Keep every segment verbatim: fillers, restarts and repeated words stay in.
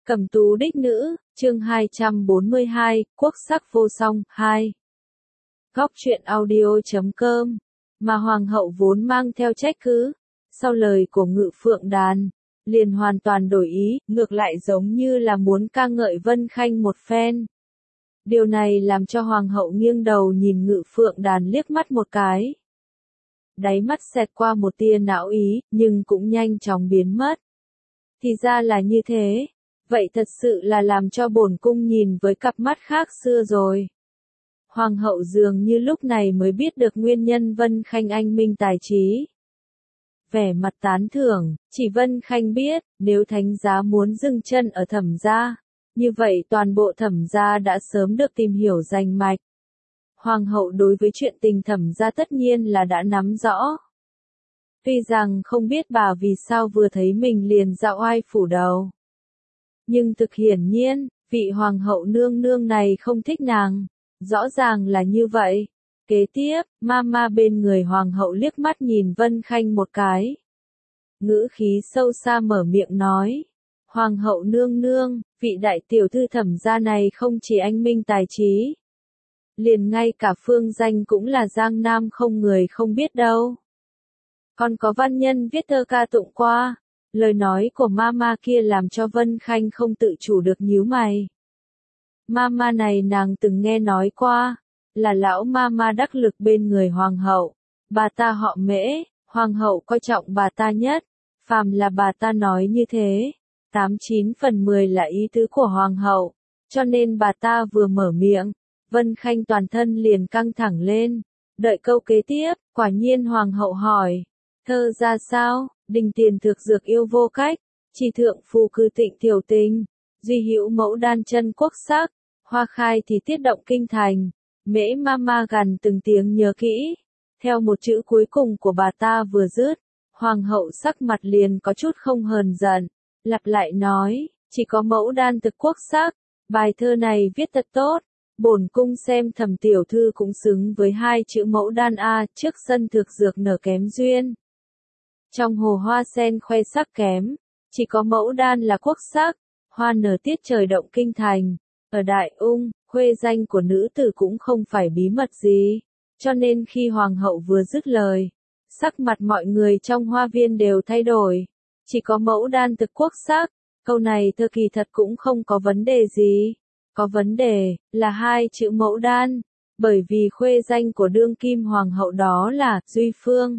Cẩm tú đích nữ, chương hai trăm bốn mươi hai, quốc sắc vô song, hai. Góc truyện audio.com, mà hoàng hậu vốn mang theo trách cứ, sau lời của Ngự Phượng Đàn, liền hoàn toàn đổi ý, ngược lại giống như là muốn ca ngợi Vân Khanh một phen. Điều này làm cho hoàng hậu nghiêng đầu nhìn Ngự Phượng Đàn liếc mắt một cái. Đáy mắt xẹt qua một tia não ý, nhưng cũng nhanh chóng biến mất. Thì ra là như thế. Vậy thật sự là làm cho bổn cung nhìn với cặp mắt khác xưa rồi. Hoàng hậu dường như lúc này mới biết được nguyên nhân Vân Khanh anh minh tài trí. Vẻ mặt tán thưởng, chỉ Vân Khanh biết, nếu thánh giá muốn dừng chân ở Thẩm gia, như vậy toàn bộ Thẩm gia đã sớm được tìm hiểu rành mạch. Hoàng hậu đối với chuyện tình Thẩm gia tất nhiên là đã nắm rõ. Tuy rằng không biết bà vì sao vừa thấy mình liền dạo oai phủ đầu. Nhưng thực hiển nhiên, vị hoàng hậu nương nương này không thích nàng. Rõ ràng là như vậy. Kế tiếp, Mama bên người hoàng hậu liếc mắt nhìn Vân Khanh một cái. Ngữ khí sâu xa mở miệng nói. Hoàng hậu nương nương, vị đại tiểu thư Thẩm gia này không chỉ anh minh tài trí. Liền ngay cả phương danh cũng là giang nam không người không biết đâu. Còn có văn nhân viết thơ ca tụng qua. Lời nói của Mama kia làm cho Vân Khanh không tự chủ được nhíu mày. Mama này nàng từng nghe nói qua, là lão Mama đắc lực bên người hoàng hậu. Bà ta họ Mễ, hoàng hậu coi trọng bà ta nhất. Phàm là bà ta nói như thế, tám chín phần mười là ý tứ của hoàng hậu. Cho nên bà ta vừa mở miệng, Vân Khanh toàn thân liền căng thẳng lên. Đợi câu kế tiếp, quả nhiên hoàng hậu hỏi, thơ ra sao? Đình tiền thực dược yêu vô cách, chỉ thượng phù cư tịnh tiểu tình, duy hữu mẫu đan chân quốc sắc, hoa khai thì tiết động kinh thành. Mễ Mama gằn từng tiếng nhớ kỹ. Theo một chữ cuối cùng của bà ta vừa dứt, hoàng hậu sắc mặt liền có chút không hờn giận, lặp lại nói, chỉ có mẫu đan thực quốc sắc, bài thơ này viết thật tốt. Bổn cung xem Thẩm tiểu thư cũng xứng với hai chữ mẫu đan a, trước sân thực dược nở kém duyên. Trong hồ hoa sen khoe sắc kém, chỉ có mẫu đan là quốc sắc, hoa nở tiết trời động kinh thành. Ở Đại Ung, khuê danh của nữ tử cũng không phải bí mật gì, cho nên khi hoàng hậu vừa dứt lời, sắc mặt mọi người trong hoa viên đều thay đổi. Chỉ có mẫu đan thực quốc sắc, câu này thơ kỳ thật cũng không có vấn đề gì. Có vấn đề, là hai chữ mẫu đan, bởi vì khuê danh của đương kim hoàng hậu đó là Duy Phương.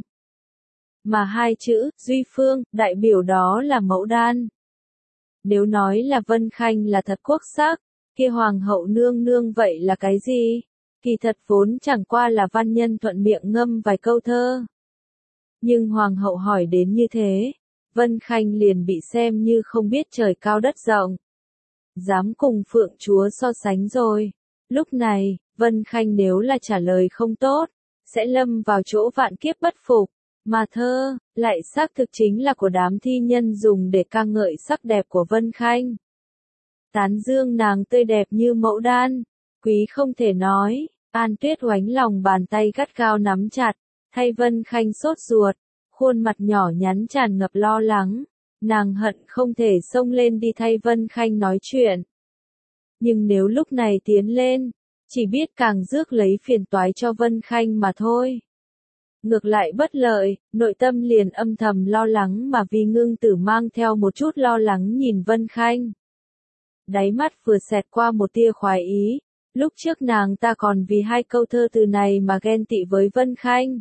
Mà hai chữ, Duy Phương, đại biểu đó là mẫu đan. Nếu nói là Vân Khanh là thật quốc sắc, kia hoàng hậu nương nương vậy là cái gì? Kỳ thật vốn chẳng qua là văn nhân thuận miệng ngâm vài câu thơ. Nhưng hoàng hậu hỏi đến như thế, Vân Khanh liền bị xem như không biết trời cao đất rộng. Dám cùng Phượng Chúa so sánh rồi. Lúc này, Vân Khanh nếu là trả lời không tốt, sẽ lâm vào chỗ vạn kiếp bất phục. Mà thơ, lại xác thực chính là của đám thi nhân dùng để ca ngợi sắc đẹp của Vân Khanh. Tán dương nàng tươi đẹp như mẫu đan, quý không thể nói. An Tuyết oánh lòng bàn tay gắt gao nắm chặt, thay Vân Khanh sốt ruột, khuôn mặt nhỏ nhắn tràn ngập lo lắng. Nàng hận không thể xông lên đi thay Vân Khanh nói chuyện. Nhưng nếu lúc này tiến lên, chỉ biết càng rước lấy phiền toái cho Vân Khanh mà thôi. Ngược lại bất lợi, nội tâm liền âm thầm lo lắng mà vì ngưng tử mang theo một chút lo lắng nhìn Vân Khanh. Đáy mắt vừa xẹt qua một tia khoái ý, lúc trước nàng ta còn vì hai câu thơ từ này mà ghen tị với Vân Khanh.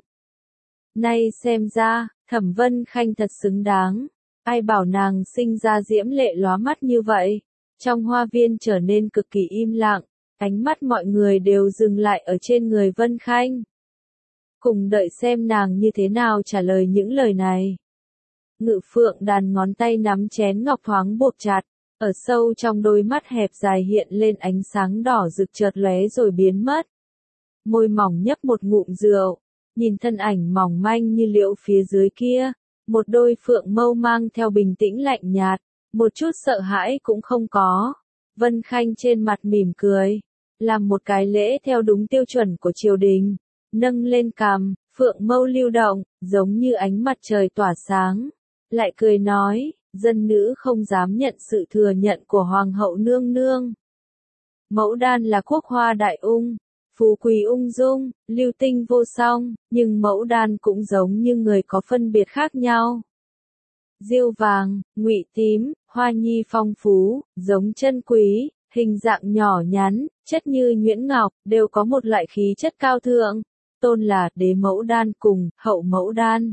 Nay xem ra, Thẩm Vân Khanh thật xứng đáng, ai bảo nàng sinh ra diễm lệ lóa mắt như vậy. Trong hoa viên trở nên cực kỳ im lặng, ánh mắt mọi người đều dừng lại ở trên người Vân Khanh. Cùng đợi xem nàng như thế nào trả lời những lời này. Ngự Phượng Đàn ngón tay nắm chén ngọc thoáng buộc chặt, ở sâu trong đôi mắt hẹp dài hiện lên ánh sáng đỏ rực chợt lóe rồi biến mất. Môi mỏng nhấp một ngụm rượu, nhìn thân ảnh mỏng manh như liễu phía dưới kia, một đôi phượng mâu mang theo bình tĩnh lạnh nhạt, một chút sợ hãi cũng không có. Vân Khanh trên mặt mỉm cười, làm một cái lễ theo đúng tiêu chuẩn của triều đình. Nâng lên cằm, phượng mâu lưu động, giống như ánh mặt trời tỏa sáng. Lại cười nói, dân nữ không dám nhận sự thừa nhận của hoàng hậu nương nương. Mẫu đan là quốc hoa đại ung, phú quý ung dung, lưu tinh vô song, nhưng mẫu đan cũng giống như người có phân biệt khác nhau. Diêu vàng, ngụy tím, hoa nhi phong phú, giống chân quý, hình dạng nhỏ nhắn, chất như nhuyễn ngọc, đều có một loại khí chất cao thượng, tôn là đế mẫu đan cùng hậu mẫu đan.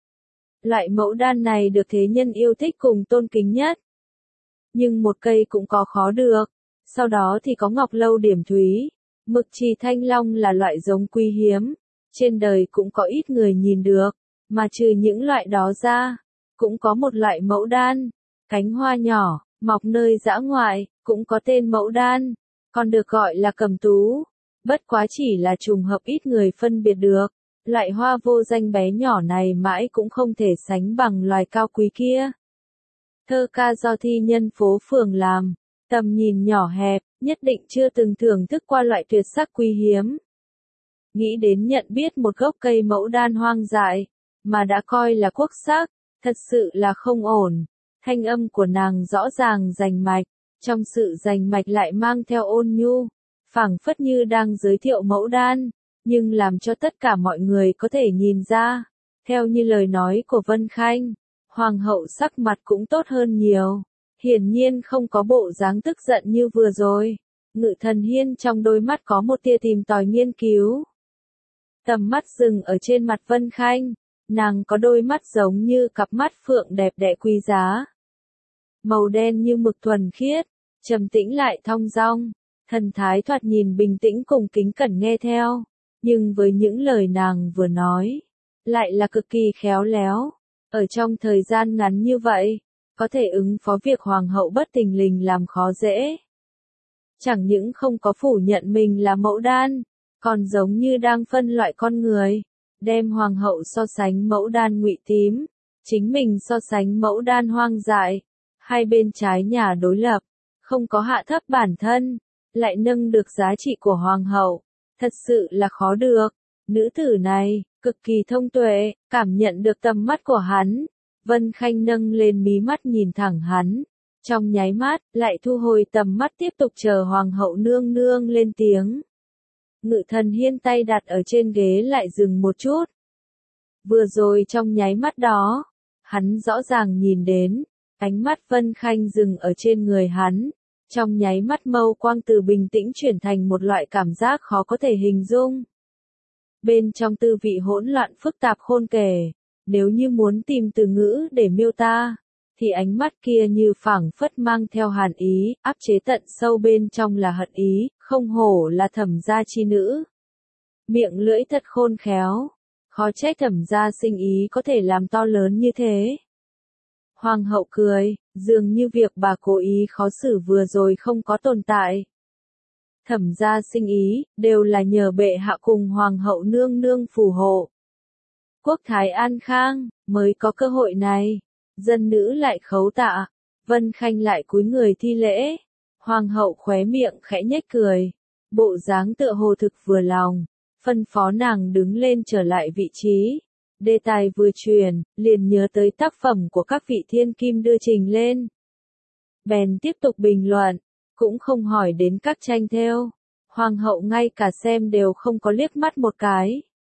Loại mẫu đan này được thế nhân yêu thích cùng tôn kính nhất. Nhưng một cây cũng có khó được, sau đó thì có ngọc lâu điểm thúy, mực trì thanh long là loại giống quý hiếm, trên đời cũng có ít người nhìn được, mà trừ những loại đó ra, cũng có một loại mẫu đan, cánh hoa nhỏ, mọc nơi dã ngoại, cũng có tên mẫu đan, còn được gọi là cầm tú, bất quá chỉ là trùng hợp ít người phân biệt được. Loại hoa vô danh bé nhỏ này mãi cũng không thể sánh bằng loài cao quý kia. Thơ ca do thi nhân phố phường làm, tầm nhìn nhỏ hẹp, nhất định chưa từng thưởng thức qua loại tuyệt sắc quý hiếm. Nghĩ đến nhận biết một gốc cây mẫu đan hoang dại, mà đã coi là quốc sắc, thật sự là không ổn. Thanh âm của nàng rõ ràng rành mạch, trong sự rành mạch lại mang theo ôn nhu, phảng phất như đang giới thiệu mẫu đan. Nhưng làm cho tất cả mọi người có thể nhìn ra, theo như lời nói của Vân Khanh, hoàng hậu sắc mặt cũng tốt hơn nhiều, hiển nhiên không có bộ dáng tức giận như vừa rồi. Ngự Thần Hiên trong đôi mắt có một tia tìm tòi nghiên cứu. Tầm mắt dừng ở trên mặt Vân Khanh, nàng có đôi mắt giống như cặp mắt phượng đẹp đẽ quý giá. Màu đen như mực thuần khiết, trầm tĩnh lại thong dong, thần thái thoạt nhìn bình tĩnh cùng kính cẩn nghe theo. Nhưng với những lời nàng vừa nói, lại là cực kỳ khéo léo. Ở trong thời gian ngắn như vậy, có thể ứng phó việc hoàng hậu bất thình lình làm khó dễ. Chẳng những không có phủ nhận mình là mẫu đan, còn giống như đang phân loại con người, đem hoàng hậu so sánh mẫu đan ngụy tím, chính mình so sánh mẫu đan hoang dại, hai bên trái nhà đối lập, không có hạ thấp bản thân, lại nâng được giá trị của hoàng hậu. Thật sự là khó được. Nữ tử này, cực kỳ thông tuệ, cảm nhận được tầm mắt của hắn. Vân Khanh nâng lên mí mắt nhìn thẳng hắn. Trong nháy mắt, lại thu hồi tầm mắt tiếp tục chờ hoàng hậu nương nương lên tiếng. Ngự Thần Hiên tay đặt ở trên ghế lại dừng một chút. Vừa rồi trong nháy mắt đó, hắn rõ ràng nhìn đến, ánh mắt Vân Khanh dừng ở trên người hắn. Trong nháy mắt mâu quang từ bình tĩnh chuyển thành một loại cảm giác khó có thể hình dung. Bên trong tư vị hỗn loạn phức tạp khôn kể, nếu như muốn tìm từ ngữ để miêu tả, thì ánh mắt kia như phảng phất mang theo hàn ý, áp chế tận sâu bên trong là hận ý, không hổ là Thẩm gia chi nữ. Miệng lưỡi thật khôn khéo, khó trách Thẩm gia sinh ý có thể làm to lớn như thế. Hoàng hậu cười, dường như việc bà cố ý khó xử vừa rồi không có tồn tại. Thẩm gia sinh ý, đều là nhờ bệ hạ cùng hoàng hậu nương nương phù hộ. Quốc thái an khang, mới có cơ hội này. Dân nữ lại khấu tạ, Vân Khanh lại cúi người thi lễ. Hoàng hậu khóe miệng khẽ nhếch cười, bộ dáng tựa hồ thực vừa lòng, phân phó nàng đứng lên trở lại vị trí. Đề tài vừa truyền, liền nhớ tới tác phẩm của các vị thiên kim đưa trình lên. Bèn tiếp tục bình luận, cũng không hỏi đến các tranh thêu. Hoàng hậu ngay cả xem đều không có liếc mắt một cái.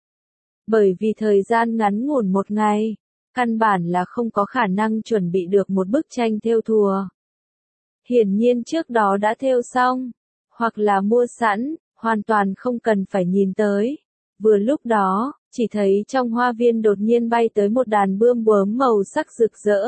Bởi vì thời gian ngắn ngủn một ngày, căn bản là không có khả năng chuẩn bị được một bức tranh thêu thùa. Hiển nhiên trước đó đã thêu xong, hoặc là mua sẵn, hoàn toàn không cần phải nhìn tới. Vừa lúc đó, chỉ thấy trong hoa viên đột nhiên bay tới một đàn bươm bướm màu sắc rực rỡ.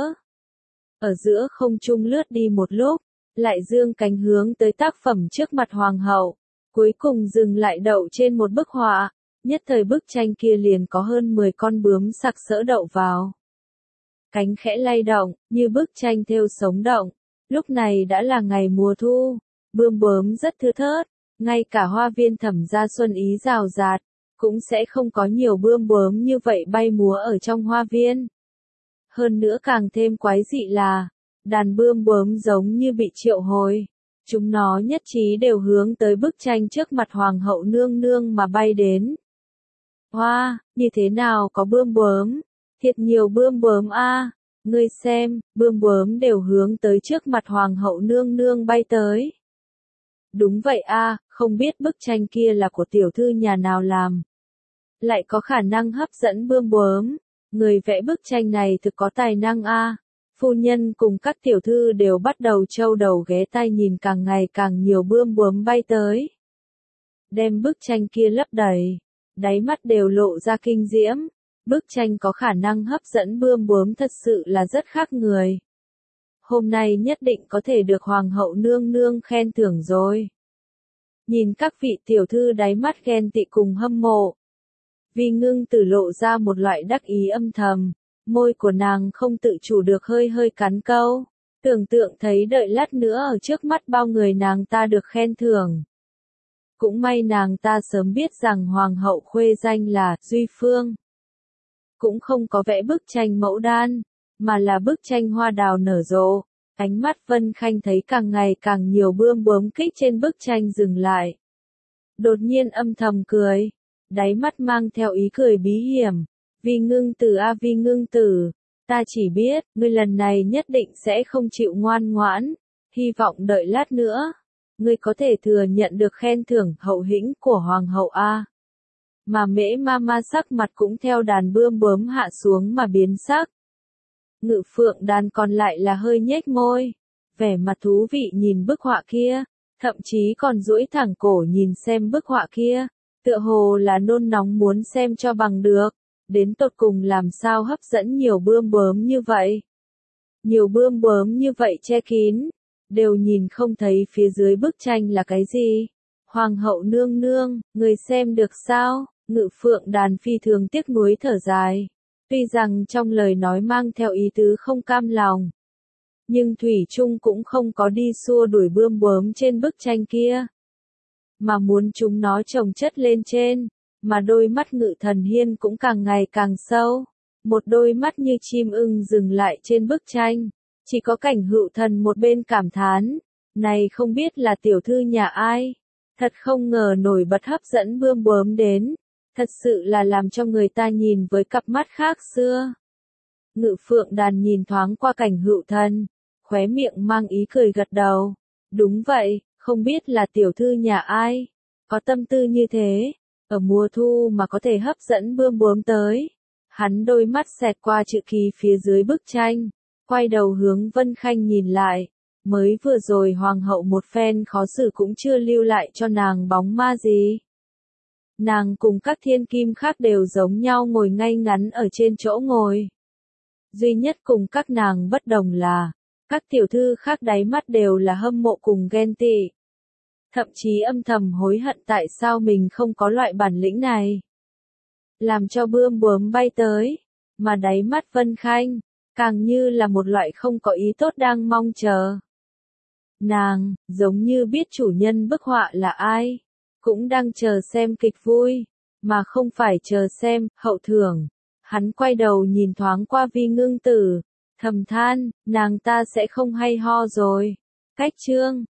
Ở giữa không trung lướt đi một lúc, lại dương cánh hướng tới tác phẩm trước mặt hoàng hậu, cuối cùng dừng lại đậu trên một bức họa, nhất thời bức tranh kia liền có hơn mười con bướm sặc sỡ đậu vào. Cánh khẽ lay động, như bức tranh thêu sống động, lúc này đã là ngày mùa thu, bươm bướm rất thưa thớt, ngay cả hoa viên Thẩm gia xuân ý rào rạt, cũng sẽ không có nhiều bươm bướm như vậy bay múa ở trong hoa viên. Hơn nữa càng thêm quái dị là, đàn bươm bướm giống như bị triệu hồi, chúng nó nhất trí đều hướng tới bức tranh trước mặt hoàng hậu nương nương mà bay đến. Hoa, wow, như thế nào có bươm bướm? Thiệt nhiều bươm bướm a. À. Ngươi xem, bươm bướm đều hướng tới trước mặt hoàng hậu nương nương bay tới. Đúng vậy a, không biết bức tranh kia là của tiểu thư nhà nào làm. Lại có khả năng hấp dẫn bươm bướm. Người vẽ bức tranh này thực có tài năng a. Phu nhân cùng các tiểu thư đều bắt đầu trâu đầu ghé tai nhìn càng ngày càng nhiều bươm bướm bay tới. Đem bức tranh kia lấp đầy, đáy mắt đều lộ ra kinh diễm. Bức tranh có khả năng hấp dẫn bươm bướm thật sự là rất khác người. Hôm nay nhất định có thể được hoàng hậu nương nương khen thưởng rồi. Nhìn các vị tiểu thư đáy mắt ghen tị cùng hâm mộ. Vi Ngưng Tử lộ ra một loại đắc ý âm thầm, môi của nàng không tự chủ được hơi hơi cắn câu, tưởng tượng thấy đợi lát nữa ở trước mắt bao người nàng ta được khen thưởng. Cũng may nàng ta sớm biết rằng hoàng hậu khuê danh là Duy Phương. Cũng không có vẽ bức tranh mẫu đan, mà là bức tranh hoa đào nở rộ. Ánh mắt Vân Khanh thấy càng ngày càng nhiều bươm bướm kích trên bức tranh dừng lại. Đột nhiên âm thầm cười, đáy mắt mang theo ý cười bí hiểm. Vi Ngưng Tử a Vi Ngưng Tử, ta chỉ biết, ngươi lần này nhất định sẽ không chịu ngoan ngoãn, hy vọng đợi lát nữa, ngươi có thể thừa nhận được khen thưởng hậu hĩnh của hoàng hậu a. Mà Mễ Mama sắc mặt cũng theo đàn bươm bướm hạ xuống mà biến sắc. Ngự Phượng Đàn còn lại là hơi nhếch môi, vẻ mặt thú vị nhìn bức họa kia, thậm chí còn duỗi thẳng cổ nhìn xem bức họa kia, tựa hồ là nôn nóng muốn xem cho bằng được, đến tột cùng làm sao hấp dẫn nhiều bươm bướm như vậy. Nhiều bươm bướm như vậy che kín, đều nhìn không thấy phía dưới bức tranh là cái gì. Hoàng hậu nương nương, người xem được sao? Ngự Phượng Đàn phi thường tiếc nuối thở dài. Tuy rằng trong lời nói mang theo ý tứ không cam lòng, nhưng Thủy Trung cũng không có đi xua đuổi bươm bướm trên bức tranh kia, mà muốn chúng nó chồng chất lên trên, mà đôi mắt Ngự Thần Hiên cũng càng ngày càng sâu, một đôi mắt như chim ưng dừng lại trên bức tranh, chỉ có Cảnh Hữu Thần một bên cảm thán, này không biết là tiểu thư nhà ai, thật không ngờ nổi bật hấp dẫn bươm bướm đến. Thật sự là làm cho người ta nhìn với cặp mắt khác xưa. Ngự Phượng Đàn nhìn thoáng qua Cảnh Hữu Thần, khóe miệng mang ý cười gật đầu. Đúng vậy, không biết là tiểu thư nhà ai, có tâm tư như thế, ở mùa thu mà có thể hấp dẫn bươm bướm tới. Hắn đôi mắt xẹt qua chữ ký phía dưới bức tranh, quay đầu hướng Vân Khanh nhìn lại. Mới vừa rồi hoàng hậu một phen khó xử cũng chưa lưu lại cho nàng bóng ma gì. Nàng cùng các thiên kim khác đều giống nhau ngồi ngay ngắn ở trên chỗ ngồi. Duy nhất cùng các nàng bất đồng là, các tiểu thư khác đáy mắt đều là hâm mộ cùng ghen tị. Thậm chí âm thầm hối hận tại sao mình không có loại bản lĩnh này. Làm cho bươm bướm bay tới, mà đáy mắt Vân Khanh, càng như là một loại không có ý tốt đang mong chờ. Nàng, giống như biết chủ nhân bức họa là ai. Cũng đang chờ xem kịch vui, mà không phải chờ xem hậu thưởng. Hắn quay đầu nhìn thoáng qua Vi Ngưng Tử, thầm than, nàng ta sẽ không hay ho rồi. Cách chương